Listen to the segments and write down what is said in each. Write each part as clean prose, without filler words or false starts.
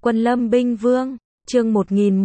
Quân Lâm Binh Vương, chương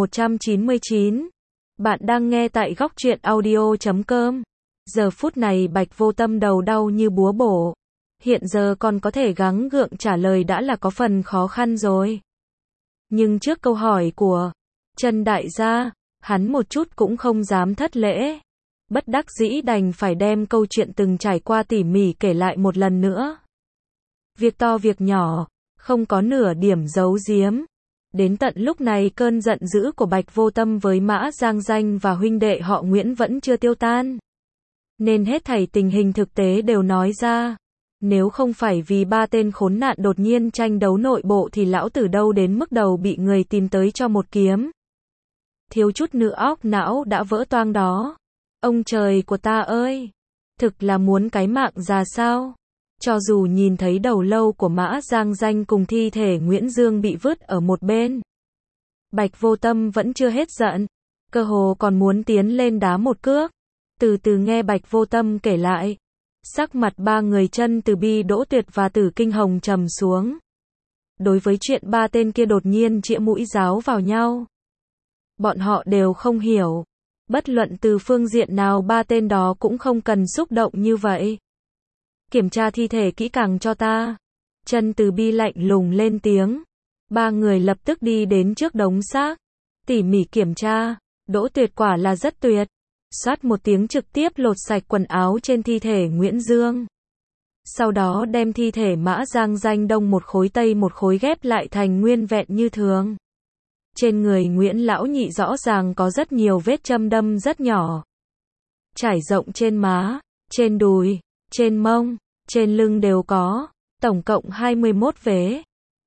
1199. Bạn đang nghe tại góc truyện audio.com. Giờ phút này Bạch Vô Tâm đầu đau như búa bổ. Hiện giờ còn có thể gắng gượng trả lời đã là có phần khó khăn rồi. Nhưng trước câu hỏi của Trần đại gia, hắn một chút cũng không dám thất lễ. Bất đắc dĩ đành phải đem câu chuyện từng trải qua tỉ mỉ kể lại một lần nữa. Việc to việc nhỏ, không có nửa điểm giấu giếm. Đến tận lúc này cơn giận dữ của Bạch Vô Tâm với Mã Giang Danh và huynh đệ họ Nguyễn vẫn chưa tiêu tan. Nên hết thảy tình hình thực tế đều nói ra. Nếu không phải vì ba tên khốn nạn đột nhiên tranh đấu nội bộ thì lão tử đâu đến mức đầu bị người tìm tới cho một kiếm. Thiếu chút nữa óc não đã vỡ toang đó. Ông trời của ta ơi! Thực là muốn cái mạng già sao? Cho dù nhìn thấy đầu lâu của Mã Giang Danh cùng thi thể Nguyễn Dương bị vứt ở một bên, Bạch Vô Tâm vẫn chưa hết giận, cơ hồ còn muốn tiến lên đá một cước. Từ từ nghe Bạch Vô Tâm kể lại, sắc mặt ba người Chân Từ Bi, Đỗ Tuyệt và Tử Kinh Hồng trầm xuống. Đối với chuyện ba tên kia đột nhiên chĩa mũi giáo vào nhau, bọn họ đều không hiểu. Bất luận từ phương diện nào ba tên đó cũng không cần xúc động như vậy. Kiểm tra thi thể kỹ càng cho ta. Chân Từ Bi lạnh lùng lên tiếng. Ba người lập tức đi đến trước đống xác, tỉ mỉ kiểm tra. Đỗ Tuyệt quả là rất tuyệt. Xoát một tiếng trực tiếp lột sạch quần áo trên thi thể Nguyễn Dương. Sau đó đem thi thể Mã Giang Danh đông một khối tây một khối ghép lại thành nguyên vẹn như thường. Trên người Nguyễn Lão Nhị rõ ràng có rất nhiều vết châm đâm rất nhỏ. Trải rộng trên má, trên đùi, trên mông, trên lưng đều có, tổng cộng 21 vế.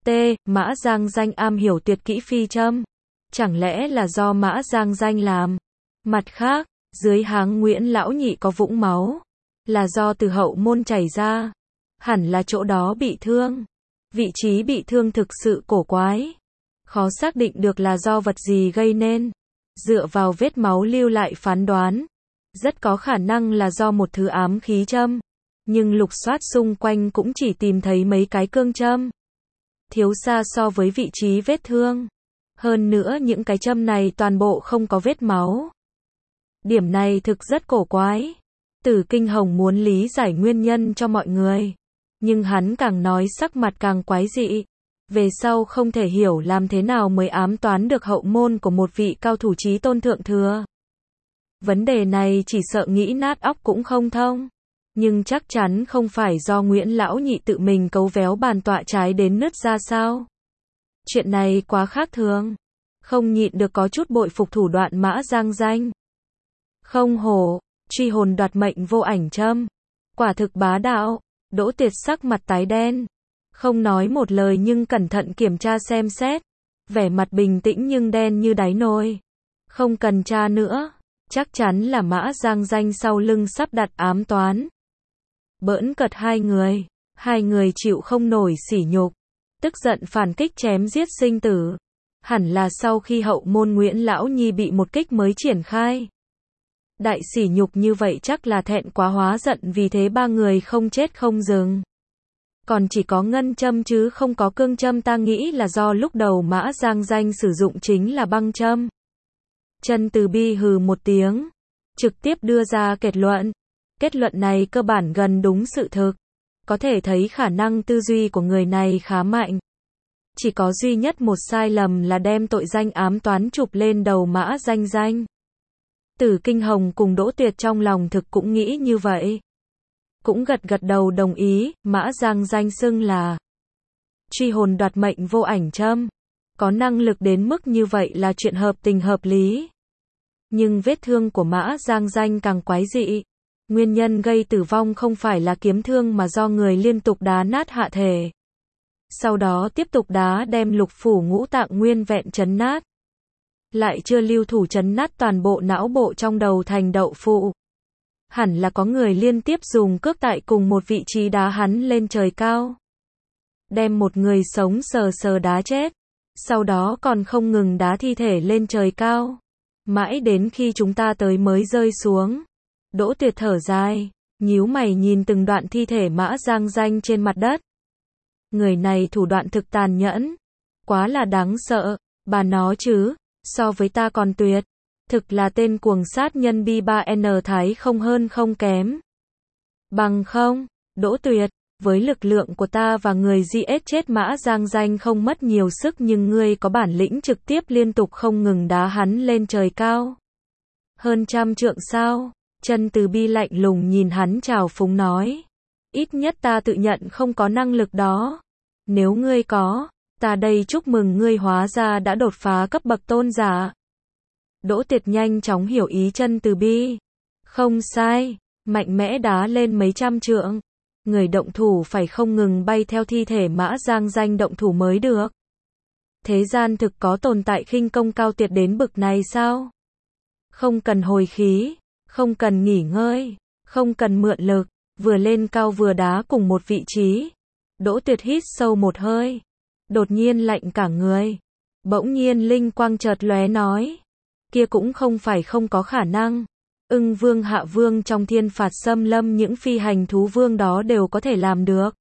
Mã Giang Danh am hiểu tuyệt kỹ phi châm. Chẳng lẽ là do Mã Giang Danh làm? Mặt khác, dưới háng Nguyễn Lão Nhị có vũng máu, là do từ hậu môn chảy ra. Hẳn là chỗ đó bị thương. Vị trí bị thương thực sự cổ quái. Khó xác định được là do vật gì gây nên. Dựa vào vết máu lưu lại phán đoán, rất có khả năng là do một thứ ám khí châm. Nhưng lục soát xung quanh cũng chỉ tìm thấy mấy cái cương châm. Thiếu xa so với vị trí vết thương. Hơn nữa những cái châm này toàn bộ không có vết máu. Điểm này thực rất cổ quái. Tử Kinh Hồng muốn lý giải nguyên nhân cho mọi người. Nhưng hắn càng nói sắc mặt càng quái dị. Về sau không thể hiểu làm thế nào mới ám toán được hậu môn của một vị cao thủ chí tôn thượng thừa. Vấn đề này chỉ sợ nghĩ nát óc cũng không thông. Nhưng chắc chắn không phải do Nguyễn Lão Nhị tự mình cấu véo bàn tọa trái đến nứt ra sao. Chuyện này quá khác thường. Không nhịn được có chút bội phục thủ đoạn Mã Giang Danh. Không hổ, truy hồn đoạt mệnh vô ảnh châm. Quả thực bá đạo. Đỗ Tuyệt sắc mặt tái đen. Không nói một lời nhưng cẩn thận kiểm tra xem xét. Vẻ mặt bình tĩnh nhưng đen như đáy nồi. Không cần tra nữa. Chắc chắn là Mã Giang Danh sau lưng sắp đặt ám toán. Bỡn cợt hai người chịu không nổi sỉ nhục, tức giận phản kích chém giết sinh tử. Hẳn là sau khi hậu môn Nguyễn Lão Nhi bị một kích mới triển khai. Đại sỉ nhục như vậy chắc là thẹn quá hóa giận, vì thế ba người không chết không dừng. Còn chỉ có ngân châm chứ không có cương châm, ta nghĩ là do lúc đầu Mã Giang Danh sử dụng chính là băng châm. Chân Từ Bi hừ một tiếng, trực tiếp đưa ra kết luận. Kết luận này cơ bản gần đúng sự thực. Có thể thấy khả năng tư duy của người này khá mạnh. Chỉ có duy nhất một sai lầm là đem tội danh ám toán chụp lên đầu Mã Giang Danh. Tử Kinh Hồng cùng Đỗ Tuyệt trong lòng thực cũng nghĩ như vậy. Cũng gật gật đầu đồng ý. Mã Giang Danh xưng là truy hồn đoạt mệnh vô ảnh châm. Có năng lực đến mức như vậy là chuyện hợp tình hợp lý. Nhưng vết thương của Mã Giang Danh càng quái dị. Nguyên nhân gây tử vong không phải là kiếm thương mà do người liên tục đá nát hạ thể. Sau đó tiếp tục đá đem lục phủ ngũ tạng nguyên vẹn chấn nát. Lại chưa lưu thủ chấn nát toàn bộ não bộ trong đầu thành đậu phụ. Hẳn là có người liên tiếp dùng cước tại cùng một vị trí đá hắn lên trời cao. Đem một người sống sờ sờ đá chết. Sau đó còn không ngừng đá thi thể lên trời cao. Mãi đến khi chúng ta tới mới rơi xuống. Đỗ Tuyệt thở dài, nhíu mày nhìn từng đoạn thi thể Mã Giang Danh trên mặt đất. Người này thủ đoạn thực tàn nhẫn. quá là đáng sợ, bà nó chứ, so với ta còn tuyệt. Thực là tên cuồng sát nhân B3N Thái không hơn không kém. Bằng không, Đỗ Tuyệt, với lực lượng của ta và người GS chết Mã Giang Danh không mất nhiều sức nhưng ngươi có bản lĩnh trực tiếp liên tục không ngừng đá hắn lên trời cao. Hơn 100 trượng sao? Chân Từ Bi lạnh lùng nhìn hắn trào phúng nói. Ít nhất ta tự nhận không có năng lực đó. Nếu ngươi có, ta đây chúc mừng ngươi hóa ra đã đột phá cấp bậc tôn giả. Đỗ Tuyệt nhanh chóng hiểu ý Chân Từ Bi. Không sai, mạnh mẽ đá lên mấy trăm trượng. Người động thủ phải không ngừng bay theo thi thể Mã Giang Danh động thủ mới được. Thế gian thực có tồn tại khinh công cao tuyệt đến bực này sao? Không cần hồi khí, không cần nghỉ ngơi, không cần mượn lực, vừa lên cao vừa đá cùng một vị trí. Đỗ Tuyệt hít sâu một hơi, đột nhiên lạnh cả người. Bỗng nhiên linh quang chợt lóe nói, kia cũng không phải không có khả năng. Ưng Vương Hạ Vương trong Thiên Phạt Xâm Lâm những phi hành thú vương đó đều có thể làm được.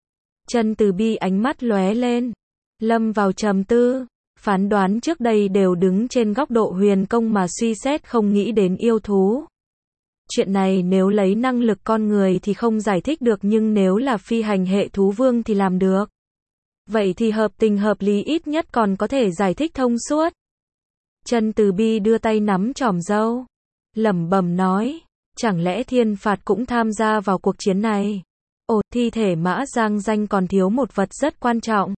Chân Từ Bi ánh mắt lóe lên, lâm vào trầm tư, phán đoán trước đây đều đứng trên góc độ huyền công mà suy xét không nghĩ đến yêu thú. Chuyện này nếu lấy năng lực con người thì không giải thích được nhưng nếu là phi hành hệ thú vương thì làm được. Vậy thì hợp tình hợp lý ít nhất còn có thể giải thích thông suốt. Chân Từ Bi đưa tay nắm chòm râu, lẩm bẩm nói, chẳng lẽ Thiên Phạt cũng tham gia vào cuộc chiến này? Ồ, thi thể Mã Giang Danh còn thiếu một vật rất quan trọng.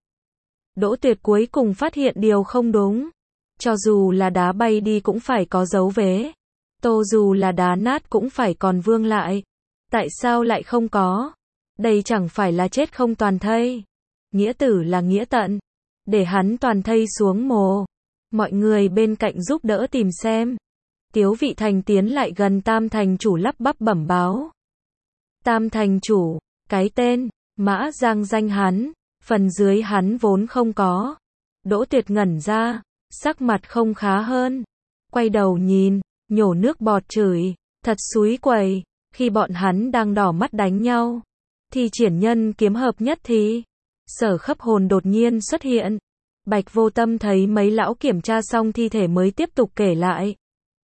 Đỗ Tuyệt cuối cùng phát hiện điều không đúng. Cho dù là đá bay đi cũng phải có dấu vết. Tô dù là đá nát cũng phải còn vương lại. Tại sao lại không có? Đây chẳng phải là chết không toàn thây. Nghĩa tử là nghĩa tận. Để hắn toàn thây xuống mồ. Mọi người bên cạnh giúp đỡ tìm xem. Tiếu Vị Thành tiến lại gần Tam Thành Chủ lắp bắp bẩm báo. Tam Thành Chủ, cái tên, Mã Giang Danh hắn, phần dưới hắn vốn không có. Đỗ Tuyệt ngẩn ra, sắc mặt không khá hơn. Quay đầu nhìn, nhổ nước bọt chửi, thật xúi quẩy, khi bọn hắn đang đỏ mắt đánh nhau. Thì triển nhân kiếm hợp nhất thì, Sở Khấp Hồn đột nhiên xuất hiện. Bạch Vô Tâm thấy mấy lão kiểm tra xong thi thể mới tiếp tục kể lại.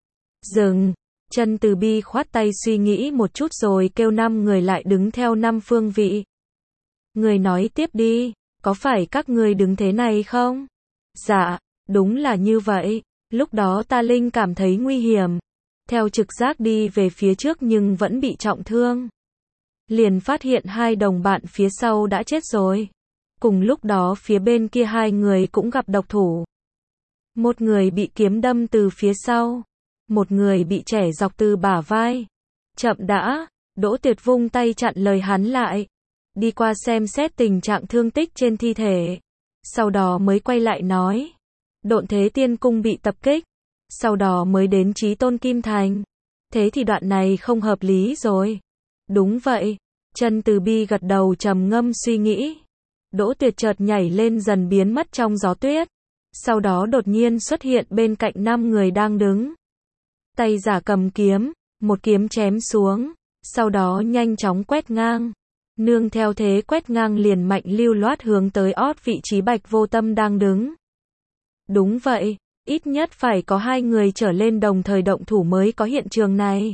Dừng, Chân Từ Bi khoát tay suy nghĩ một chút rồi kêu 5 người lại đứng theo 5 phương vị. Người nói tiếp đi, có phải các người đứng thế này không? Dạ, đúng là như vậy, lúc đó ta linh cảm thấy nguy hiểm. Theo trực giác đi về phía trước nhưng vẫn bị trọng thương. Liền phát hiện 2 đồng bạn phía sau đã chết rồi. Cùng lúc đó phía bên kia 2 người cũng gặp độc thủ. Một người bị kiếm đâm từ phía sau. Một người bị chẻ dọc từ bả vai. Chậm đã, Đỗ Tuyệt vung tay chặn lời hắn lại. Đi qua xem xét tình trạng thương tích trên thi thể. Sau đó mới quay lại nói. Độn Thế Tiên Cung bị tập kích. Sau đó mới đến Chí Tôn Kim Thành. Thế thì đoạn này không hợp lý rồi. Đúng vậy. Chân Từ Bi gật đầu trầm ngâm suy nghĩ. Đỗ Tuyệt chợt nhảy lên dần biến mất trong gió tuyết. Sau đó đột nhiên xuất hiện bên cạnh 5 người đang đứng. Tay giả cầm kiếm, một kiếm chém xuống. Sau đó nhanh chóng quét ngang. Nương theo thế quét ngang liền mạnh lưu loát hướng tới ót vị trí Bạch Vô Tâm đang đứng. Đúng vậy, ít nhất phải có 2 người trở lên đồng thời động thủ mới có hiện trường này.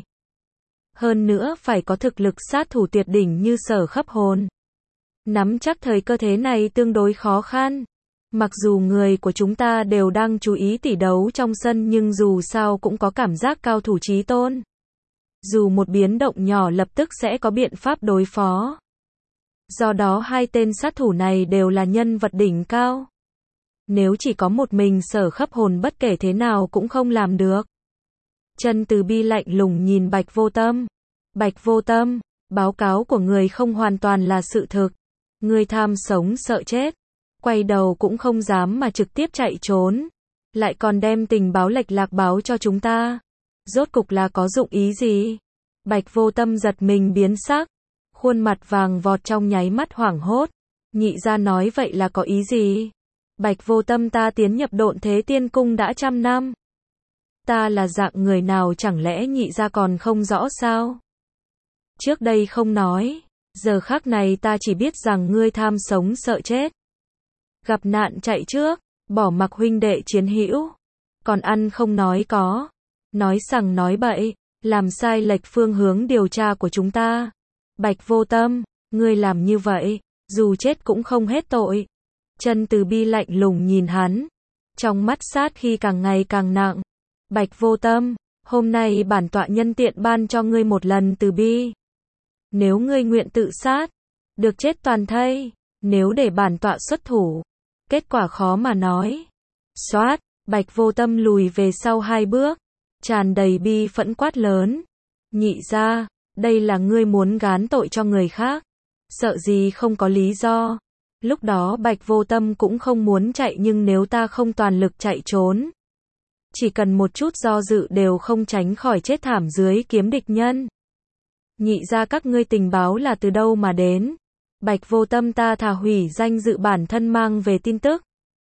Hơn nữa phải có thực lực sát thủ tuyệt đỉnh như Sở Khấp Hồn. Nắm chắc thời cơ thế này tương đối khó khăn. Mặc dù người của chúng ta đều đang chú ý tỷ đấu trong sân nhưng dù sao cũng có cảm giác cao thủ chí tôn. Dù một biến động nhỏ lập tức sẽ có biện pháp đối phó. Do đó 2 tên sát thủ này đều là nhân vật đỉnh cao. Nếu chỉ có một mình Sở Khấp Hồn bất kể thế nào cũng không làm được. Chân Từ Bi lạnh lùng nhìn Bạch Vô Tâm. Bạch Vô Tâm, báo cáo của người không hoàn toàn là sự thực. Người tham sống sợ chết. Quay đầu cũng không dám mà trực tiếp chạy trốn. Lại còn đem tình báo lệch lạc báo cho chúng ta. Rốt cục là có dụng ý gì? Bạch Vô Tâm giật mình biến sắc. Khuôn mặt vàng vọt trong nháy mắt hoảng hốt. Nhị ra nói vậy là có ý gì? Bạch Vô Tâm ta tiến nhập Độn Thế Tiên Cung đã 100 năm. Ta là dạng người nào chẳng lẽ nhị ra còn không rõ sao? Trước đây không nói. Giờ khắc này ta chỉ biết rằng ngươi tham sống sợ chết. Gặp nạn chạy trước. Bỏ mặc huynh đệ chiến hữu. Còn ăn không nói có. Nói sằng nói bậy. Làm sai lệch phương hướng điều tra của chúng ta. Bạch Vô Tâm, ngươi làm như vậy, dù chết cũng không hết tội. Chân Từ Bi lạnh lùng nhìn hắn. Trong mắt sát khi càng ngày càng nặng. Bạch Vô Tâm, hôm nay bản tọa nhân tiện ban cho ngươi một lần từ bi. Nếu ngươi nguyện tự sát, được chết toàn thây. Nếu để bản tọa xuất thủ, kết quả khó mà nói. Xoát, Bạch Vô Tâm lùi về sau 2 bước, tràn đầy bi phẫn quát lớn. Nhị gia, đây là ngươi muốn gán tội cho người khác. Sợ gì không có lý do. Lúc đó Bạch Vô Tâm cũng không muốn chạy, nhưng nếu ta không toàn lực chạy trốn, chỉ cần một chút do dự đều không tránh khỏi chết thảm dưới kiếm địch nhân. Nhị gia, các ngươi tình báo là từ đâu mà đến? Bạch Vô Tâm, ta thà hủy danh dự bản thân mang về tin tức.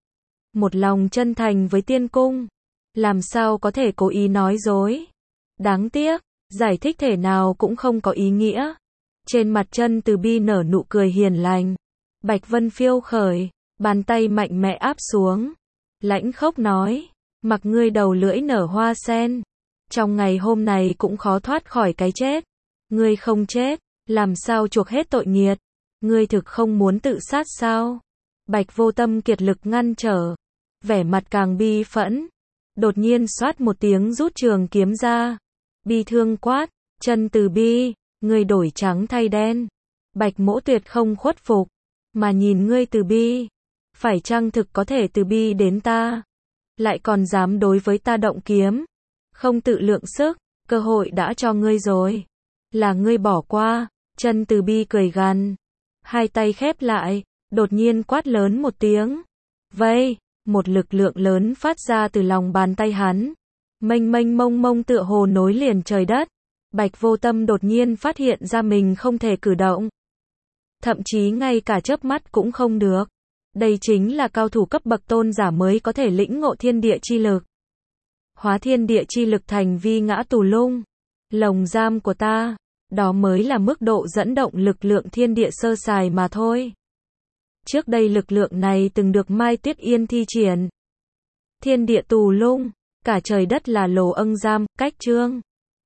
Một lòng chân thành với tiên cung, làm sao có thể cố ý nói dối. Đáng tiếc, giải thích thể nào cũng không có ý nghĩa. Trên mặt Chân Từ Bi nở nụ cười hiền lành. Bạch Vân phiêu khởi, bàn tay mạnh mẽ áp xuống. Lãnh khốc nói, mặc ngươi đầu lưỡi nở hoa sen, trong ngày hôm này cũng khó thoát khỏi cái chết. Ngươi không chết, làm sao chuộc hết tội nghiệt? Ngươi thực không muốn tự sát sao? Bạch Vô Tâm kiệt lực ngăn trở, vẻ mặt càng bi phẫn. Đột nhiên xoát một tiếng rút trường kiếm ra, bi thương quát, Chân Từ Bi, ngươi đổi trắng thay đen. Bạch Mỗ tuyệt không khuất phục, mà nhìn ngươi từ bi, phải chăng thực có thể từ bi đến ta? Lại còn dám đối với ta động kiếm, không tự lượng sức, cơ hội đã cho ngươi rồi, là ngươi bỏ qua. Chân Từ Bi cười gằn, hai tay khép lại, đột nhiên quát lớn một tiếng. Vây, một lực lượng lớn phát ra từ lòng bàn tay hắn, mênh mênh mông mông tựa hồ nối liền trời đất. Bạch Vô Tâm đột nhiên phát hiện ra mình không thể cử động, thậm chí ngay cả chớp mắt cũng không được. Đây chính là cao thủ cấp bậc tôn giả mới có thể lĩnh ngộ thiên địa chi lực. Hóa thiên địa chi lực thành vi ngã tù lung, lồng giam của ta, đó mới là mức độ dẫn động lực lượng thiên địa sơ sài mà thôi. Trước đây lực lượng này từng được Mai Tuyết Yên thi triển. Thiên địa tù lung, cả trời đất là lồ âng giam, cách chương.